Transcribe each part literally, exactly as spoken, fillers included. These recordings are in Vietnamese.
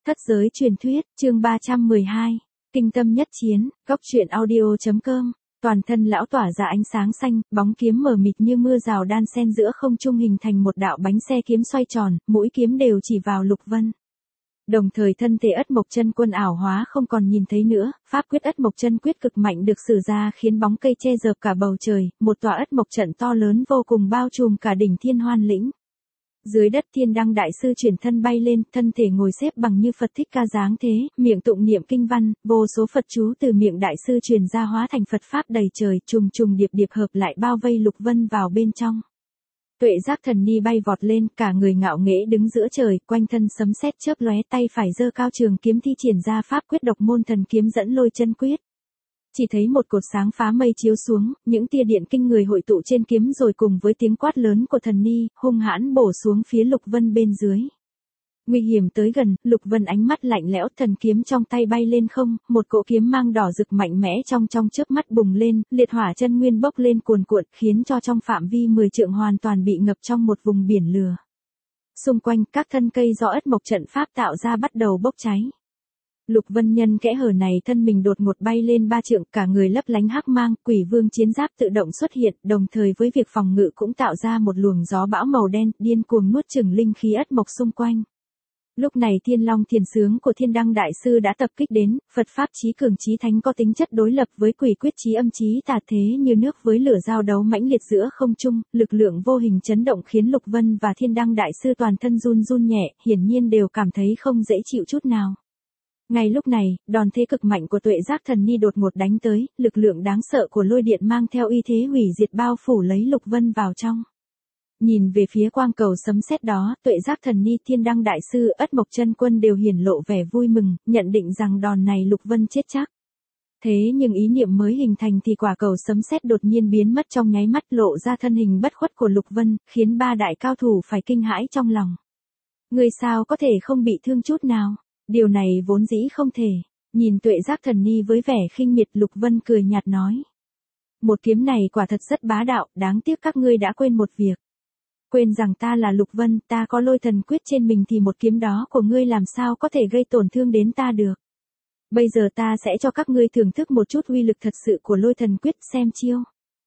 Thất giới truyền thuyết, chương ba trăm mười hai. Kinh tâm nhất chiến, góc truyện audio.com. Toàn thân lão tỏa ra ánh sáng xanh, bóng kiếm mờ mịt như mưa rào đan xen giữa không trung hình thành một đạo bánh xe kiếm xoay tròn, mũi kiếm đều chỉ vào Lục Vân. Đồng thời thân thể Ất Mộc Chân Quân ảo hóa không còn nhìn thấy nữa, pháp quyết Ất Mộc Chân Quyết cực mạnh được sử ra khiến bóng cây che dợp cả bầu trời, một tòa Ất Mộc trận to lớn vô cùng bao trùm cả đỉnh Thiên Hoan lĩnh. Dưới đất Thiên Đăng đại sư chuyển thân bay lên, thân thể ngồi xếp bằng như Phật Thích Ca dáng thế, miệng tụng niệm kinh văn, vô số Phật chú từ miệng đại sư truyền ra hóa thành Phật pháp đầy trời, trùng trùng điệp điệp hợp lại bao vây Lục Vân vào bên trong. Tuệ Giác Thần Ni bay vọt lên, cả người ngạo nghễ đứng giữa trời, quanh thân sấm sét chớp lóe, tay phải giơ cao trường kiếm thi triển ra pháp quyết độc môn thần kiếm dẫn lôi chân quyết. Chỉ thấy một cột sáng phá mây chiếu xuống, những tia điện kinh người hội tụ trên kiếm rồi cùng với tiếng quát lớn của thần ni, hung hãn bổ xuống phía Lục Vân bên dưới. Nguy hiểm tới gần, Lục Vân ánh mắt lạnh lẽo, thần kiếm trong tay bay lên không, một cỗ kiếm mang đỏ rực mạnh mẽ trong trong chớp mắt bùng lên, liệt hỏa chân nguyên bốc lên cuồn cuộn, khiến cho trong phạm vi mười trượng hoàn toàn bị ngập trong một vùng biển lửa. Xung quanh, các thân cây do Ất Mộc trận pháp tạo ra bắt đầu bốc cháy. Lục Vân nhân kẽ hở này thân mình đột ngột bay lên ba trượng, cả người lấp lánh hắc mang, Quỷ Vương chiến giáp tự động xuất hiện, đồng thời với việc phòng ngự cũng tạo ra một luồng gió bão màu đen, điên cuồng nuốt chửng linh khí Ất Mộc xung quanh. Lúc này Thiên Long Thiền Sướng của Thiên Đăng đại sư đã tập kích đến, Phật pháp chí cường chí thánh có tính chất đối lập với quỷ quyết chí âm chí tà, thế như nước với lửa giao đấu mãnh liệt giữa không trung, lực lượng vô hình chấn động khiến Lục Vân và Thiên Đăng đại sư toàn thân run run nhẹ, hiển nhiên đều cảm thấy không dễ chịu chút nào. Ngay lúc này, đòn thế cực mạnh của Tuệ Giác Thần Ni đột ngột đánh tới, lực lượng đáng sợ của lôi điện mang theo uy thế hủy diệt bao phủ lấy Lục Vân vào trong. Nhìn về phía quang cầu sấm sét đó, Tuệ Giác Thần Ni, Thiên Đăng đại sư, Ất Mộc Chân Quân đều hiển lộ vẻ vui mừng, nhận định rằng đòn này Lục Vân chết chắc. Thế nhưng ý niệm mới hình thành thì quả cầu sấm sét đột nhiên biến mất trong nháy mắt, lộ ra thân hình bất khuất của Lục Vân, khiến ba đại cao thủ phải kinh hãi trong lòng. Người sao có thể không bị thương chút nào? Điều này vốn dĩ không thể. Nhìn Tuệ Giác Thần Ni với vẻ khinh miệt, Lục Vân cười nhạt nói. Một kiếm này quả thật rất bá đạo, đáng tiếc các ngươi đã quên một việc. Quên rằng ta là Lục Vân, ta có lôi thần quyết trên mình thì một kiếm đó của ngươi làm sao có thể gây tổn thương đến ta được. Bây giờ ta sẽ cho các ngươi thưởng thức một chút uy lực thật sự của lôi thần quyết, xem chiêu.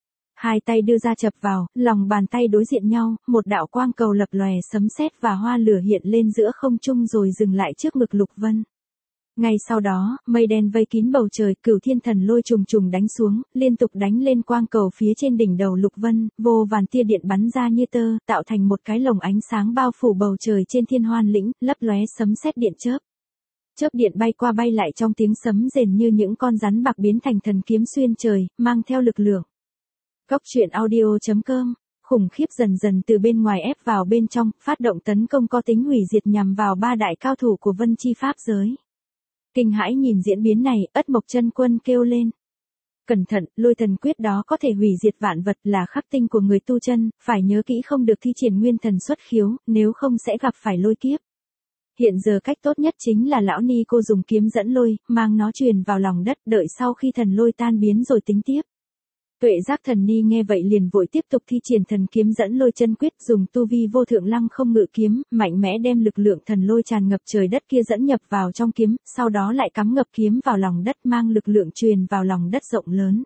Hai tay đưa ra chập vào, lòng bàn tay đối diện nhau, một đạo quang cầu lập lòe, sấm sét và hoa lửa hiện lên giữa không trung rồi dừng lại trước ngực Lục Vân. Ngay sau đó, mây đen vây kín bầu trời, Cửu Thiên Thần Lôi trùng trùng đánh xuống, liên tục đánh lên quang cầu phía trên đỉnh đầu Lục Vân, vô vàn tia điện bắn ra như tơ, tạo thành một cái lồng ánh sáng bao phủ bầu trời trên Thiên Hoan lĩnh, lấp lóe sấm sét điện chớp. Chớp điện bay qua bay lại trong tiếng sấm rền như những con rắn bạc biến thành thần kiếm xuyên trời, mang theo lực lượng. Góc truyện audio.com. Khủng khiếp dần dần từ bên ngoài ép vào bên trong, phát động tấn công có tính hủy diệt nhằm vào ba đại cao thủ của Vân Chi Pháp giới. Kinh hãi nhìn diễn biến này, Ất Mộc Chân Quân kêu lên. Cẩn thận, lôi thần quyết đó có thể hủy diệt vạn vật, là khắc tinh của người tu chân, phải nhớ kỹ không được thi triển nguyên thần xuất khiếu, nếu không sẽ gặp phải lôi kiếp. Hiện giờ cách tốt nhất chính là lão ni cô dùng kiếm dẫn lôi, mang nó truyền vào lòng đất, đợi sau khi thần lôi tan biến rồi tính tiếp. Tuệ Giác Thần Ni nghe vậy liền vội tiếp tục thi triển thần kiếm dẫn lôi chân quyết, dùng tu vi vô thượng lăng không ngự kiếm, mạnh mẽ đem lực lượng thần lôi tràn ngập trời đất kia dẫn nhập vào trong kiếm, sau đó lại cắm ngập kiếm vào lòng đất, mang lực lượng truyền vào lòng đất rộng lớn.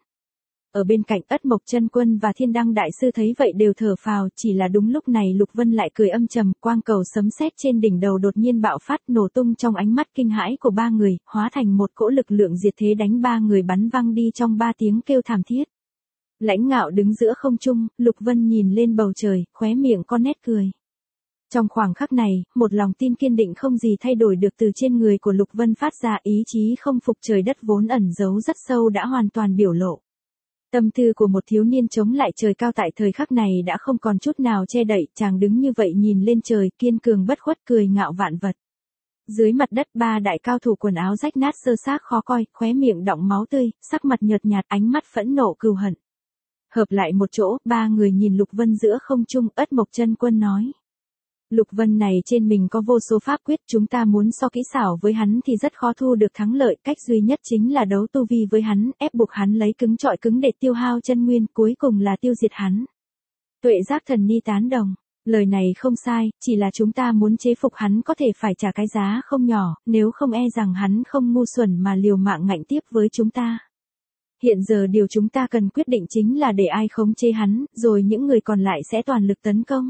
Ở bên cạnh, Ất Mộc Chân Quân và Thiên Đăng đại sư thấy vậy đều thở phào, chỉ là đúng lúc này Lục Vân lại cười âm trầm, quang cầu sấm sét trên đỉnh đầu đột nhiên bạo phát, nổ tung trong ánh mắt kinh hãi của ba người, hóa thành một cỗ lực lượng diệt thế đánh ba người bắn văng đi trong ba tiếng kêu thảm thiết. Lãnh ngạo đứng giữa không trung, Lục Vân nhìn lên bầu trời, khóe miệng con nét cười. Trong khoảng khắc này, một lòng tin kiên định không gì thay đổi được từ trên người của Lục Vân phát ra, ý chí không phục trời đất vốn ẩn giấu rất sâu đã hoàn toàn biểu lộ. Tâm tư của một thiếu niên chống lại trời cao tại thời khắc này đã không còn chút nào che đậy, chàng đứng như vậy nhìn lên trời, kiên cường bất khuất, cười ngạo vạn vật. Dưới mặt đất, ba đại cao thủ quần áo rách nát sơ xác khó coi, khóe miệng đọng máu tươi, sắc mặt nhợt nhạt, ánh mắt phẫn nộ cừu hận. Hợp lại một chỗ, ba người nhìn Lục Vân giữa không trung, Ất Mộc Chân Quân nói. Lục Vân này trên mình có vô số pháp quyết, chúng ta muốn so kỹ xảo với hắn thì rất khó thu được thắng lợi, cách duy nhất chính là đấu tu vi với hắn, ép buộc hắn lấy cứng trọi cứng để tiêu hao chân nguyên, cuối cùng là tiêu diệt hắn. Tuệ Giác Thần Ni tán đồng. Lời này không sai, chỉ là chúng ta muốn chế phục hắn có thể phải trả cái giá không nhỏ, nếu không e rằng hắn không ngu xuẩn mà liều mạng ngạnh tiếp với chúng ta. Hiện giờ điều chúng ta cần quyết định chính là để ai khống chế hắn, rồi những người còn lại sẽ toàn lực tấn công.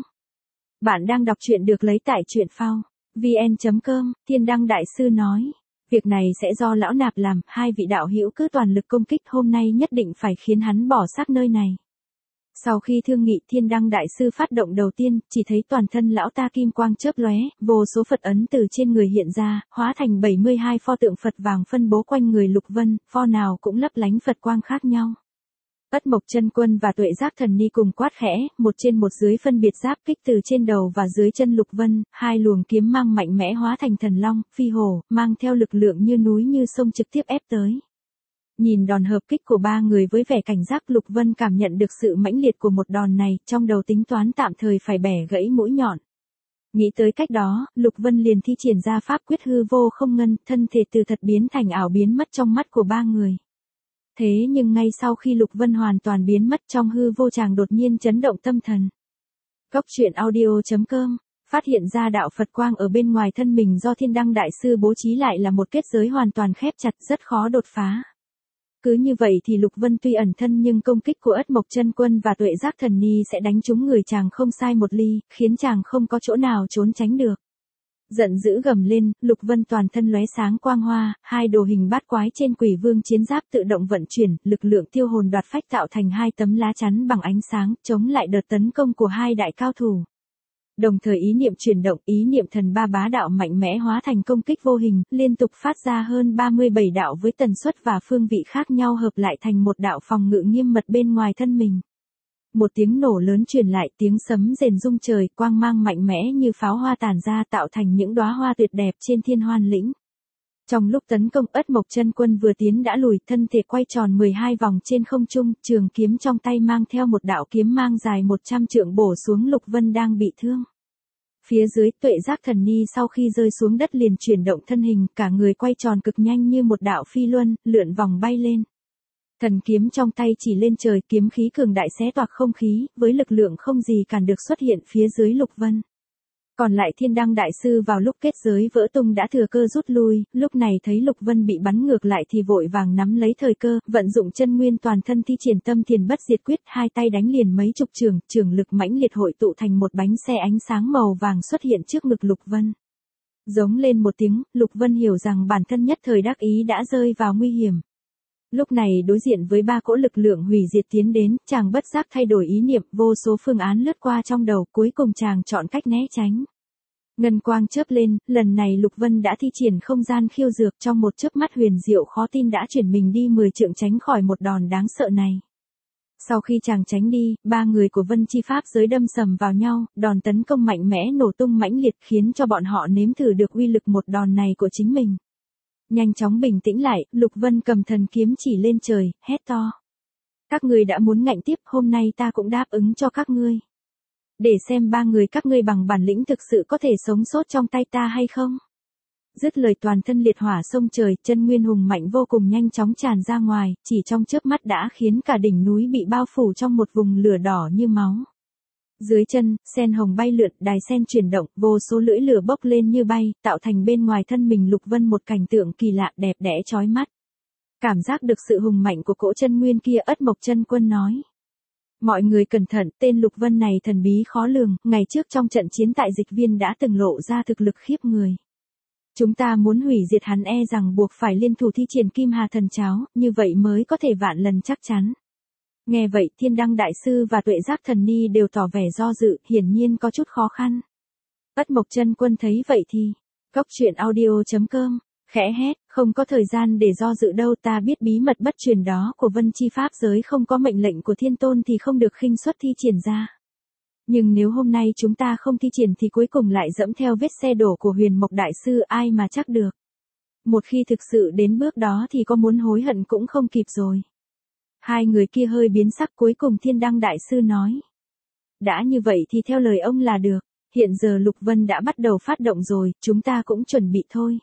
Bạn đang đọc truyện được lấy tại truyện phao vn chấm com, Thiên Đăng Đại Sư nói. Việc này sẽ do lão nạp làm, hai vị đạo hữu cứ toàn lực công kích, hôm nay nhất định phải khiến hắn bỏ xác nơi này. Sau khi thương nghị, Thiên Đăng Đại Sư phát động đầu tiên, chỉ thấy toàn thân lão ta kim quang chớp lóe, vô số Phật ấn từ trên người hiện ra, hóa thành bảy mươi hai pho tượng Phật vàng phân bố quanh người Lục Vân, pho nào cũng lấp lánh Phật quang khác nhau. Ất Mộc Chân Quân và Tuệ Giác Thần Ni cùng quát khẽ, một trên một dưới phân biệt giáp kích từ trên đầu và dưới chân Lục Vân, hai luồng kiếm mang mạnh mẽ hóa thành thần long, phi hổ, mang theo lực lượng như núi như sông trực tiếp ép tới. Nhìn đòn hợp kích của ba người với vẻ cảnh giác, Lục Vân cảm nhận được sự mãnh liệt của một đòn này, trong đầu tính toán tạm thời phải bẻ gãy mũi nhọn. Nghĩ tới cách đó, Lục Vân liền thi triển ra pháp quyết hư vô không ngân, thân thể từ thật biến thành ảo biến mất trong mắt của ba người. Thế nhưng ngay sau khi Lục Vân hoàn toàn biến mất trong hư vô, chàng đột nhiên chấn động tâm thần. Góc truyện audio chấm com, phát hiện ra đạo Phật quang ở bên ngoài thân mình do Thiên Đăng Đại Sư bố trí lại là một kết giới hoàn toàn khép chặt, rất khó đột phá. Cứ như vậy thì Lục Vân tuy ẩn thân nhưng công kích của Ất Mộc Chân Quân và Tuệ Giác Thần Ni sẽ đánh trúng người chàng không sai một ly, khiến chàng không có chỗ nào trốn tránh được. Giận dữ gầm lên, Lục Vân toàn thân lóe sáng quang hoa, hai đồ hình bát quái trên Quỷ Vương chiến giáp tự động vận chuyển, lực lượng tiêu hồn đoạt phách tạo thành hai tấm lá chắn bằng ánh sáng, chống lại đợt tấn công của hai đại cao thủ. Đồng thời ý niệm chuyển động, ý niệm thần ba bá đạo mạnh mẽ hóa thành công kích vô hình, liên tục phát ra hơn ba mươi bảy đạo với tần suất và phương vị khác nhau hợp lại thành một đạo phòng ngự nghiêm mật bên ngoài thân mình. Một tiếng nổ lớn truyền lại, tiếng sấm rền rung trời, quang mang mạnh mẽ như pháo hoa tản ra tạo thành những đóa hoa tuyệt đẹp trên Thiên Hoan lĩnh. Trong lúc tấn công, Ất Mộc Chân Quân vừa tiến đã lùi, thân thể quay tròn mười hai vòng trên không trung, trường kiếm trong tay mang theo một đạo kiếm mang dài một trăm trượng bổ xuống Lục Vân đang bị thương. Phía dưới, Tuệ Giác Thần Ni sau khi rơi xuống đất liền chuyển động thân hình, cả người quay tròn cực nhanh như một đạo phi luân, lượn vòng bay lên. Thần kiếm trong tay chỉ lên trời, kiếm khí cường đại xé toạc không khí, với lực lượng không gì cản được xuất hiện phía dưới Lục Vân. Còn lại Thiên Đăng Đại Sư vào lúc kết giới vỡ tung đã thừa cơ rút lui, lúc này thấy Lục Vân bị bắn ngược lại thì vội vàng nắm lấy thời cơ, vận dụng chân nguyên toàn thân thi triển Tâm Thiền Bất Diệt Quyết, hai tay đánh liền mấy chục trường, trường lực mãnh liệt hội tụ thành một bánh xe ánh sáng màu vàng xuất hiện trước ngực Lục Vân. Giống lên một tiếng, Lục Vân hiểu rằng bản thân nhất thời đắc ý đã rơi vào nguy hiểm. Lúc này đối diện với ba cỗ lực lượng hủy diệt tiến đến, chàng bất giác thay đổi ý niệm, vô số phương án lướt qua trong đầu, cuối cùng chàng chọn cách né tránh. Ngân quang chớp lên, lần này Lục Vân đã thi triển không gian khiêu dược, trong một chớp mắt huyền diệu khó tin đã chuyển mình đi mười trượng tránh khỏi một đòn đáng sợ này. Sau khi chàng tránh đi, ba người của Vân Chi Pháp giới đâm sầm vào nhau, đòn tấn công mạnh mẽ nổ tung mãnh liệt khiến cho bọn họ nếm thử được uy lực một đòn này của chính mình. Nhanh chóng bình tĩnh lại, Lục Vân cầm thần kiếm chỉ lên trời, hét to. Các ngươi đã muốn ngạnh tiếp, hôm nay ta cũng đáp ứng cho các ngươi. Để xem ba người các ngươi bằng bản lĩnh thực sự có thể sống sót trong tay ta hay không. Dứt lời toàn thân liệt hỏa sông trời, chân nguyên hùng mạnh vô cùng nhanh chóng tràn ra ngoài, chỉ trong chớp mắt đã khiến cả đỉnh núi bị bao phủ trong một vùng lửa đỏ như máu. Dưới chân, sen hồng bay lượn, đài sen chuyển động, vô số lưỡi lửa bốc lên như bay, tạo thành bên ngoài thân mình Lục Vân một cảnh tượng kỳ lạ đẹp đẽ chói mắt. Cảm giác được sự hùng mạnh của cỗ chân nguyên kia, Ất Mộc Chân Quân nói. Mọi người cẩn thận, tên Lục Vân này thần bí khó lường, ngày trước trong trận chiến tại Dịch Viên đã từng lộ ra thực lực khiếp người. Chúng ta muốn hủy diệt hắn e rằng buộc phải liên thủ thi triển Kim Hà Thần Cháo, như vậy mới có thể vạn lần chắc chắn. Nghe vậy, Thiên Đăng Đại Sư và Tuệ Giác Thần Ni đều tỏ vẻ do dự, hiển nhiên có chút khó khăn. Ất Mộc Chân Quân thấy vậy thì, góc truyện audio chấm com, khẽ hét, không có thời gian để do dự đâu, ta biết bí mật bất truyền đó của Vân Chi Pháp giới, không có mệnh lệnh của Thiên Tôn thì không được khinh suất thi triển ra. Nhưng nếu hôm nay chúng ta không thi triển thì cuối cùng lại dẫm theo vết xe đổ của Huyền Mộc Đại Sư, ai mà chắc được. Một khi thực sự đến bước đó thì có muốn hối hận cũng không kịp rồi. Hai người kia hơi biến sắc, cuối cùng Thiên Đăng Đại Sư nói. Đã như vậy thì theo lời ông là được, hiện giờ Lục Vân đã bắt đầu phát động rồi, chúng ta cũng chuẩn bị thôi.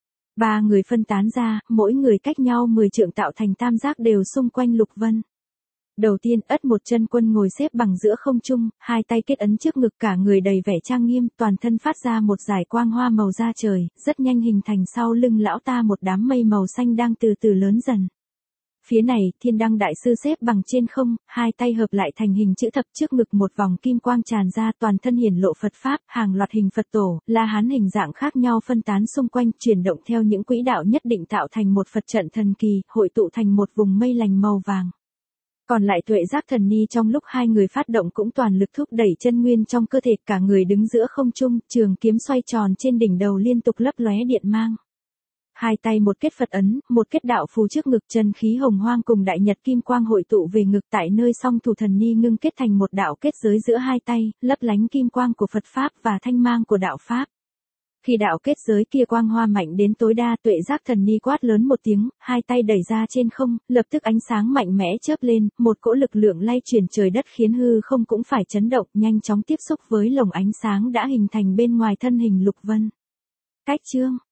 Ba người phân tán ra, mỗi người cách nhau mười trượng tạo thành tam giác đều xung quanh Lục Vân. Đầu tiên, ất một chân quân ngồi xếp bằng giữa không trung, hai tay kết ấn trước ngực, cả người đầy vẻ trang nghiêm, toàn thân phát ra một dải quang hoa màu da trời, rất nhanh hình thành sau lưng lão ta một đám mây màu xanh đang từ từ lớn dần. Phía này, Thiên Đăng Đại Sư xếp bằng trên không, hai tay hợp lại thành hình chữ thập, trước ngực một vòng kim quang tràn ra, toàn thân hiển lộ Phật Pháp, hàng loạt hình Phật tổ, La Hán hình dạng khác nhau phân tán xung quanh, chuyển động theo những quỹ đạo nhất định tạo thành một Phật trận thần kỳ, hội tụ thành một vùng mây lành màu vàng. Còn lại Tuệ Giác Thần Ni trong lúc hai người phát động cũng toàn lực thúc đẩy chân nguyên trong cơ thể, cả người đứng giữa không trung, trường kiếm xoay tròn trên đỉnh đầu liên tục lấp lóe điện mang. Hai tay một kết Phật ấn, một kết đạo phù trước ngực, chân khí hồng hoang cùng đại nhật kim quang hội tụ về ngực, tại nơi song thủ thần ni ngưng kết thành một đạo kết giới giữa hai tay, lấp lánh kim quang của Phật Pháp và thanh mang của đạo Pháp. Khi đạo kết giới kia quang hoa mạnh đến tối đa, Tuệ Giác Thần Ni quát lớn một tiếng, hai tay đẩy ra trên không, lập tức ánh sáng mạnh mẽ chớp lên, một cỗ lực lượng lay chuyển trời đất khiến hư không cũng phải chấn động, nhanh chóng tiếp xúc với lồng ánh sáng đã hình thành bên ngoài thân hình Lục Vân. Cách chương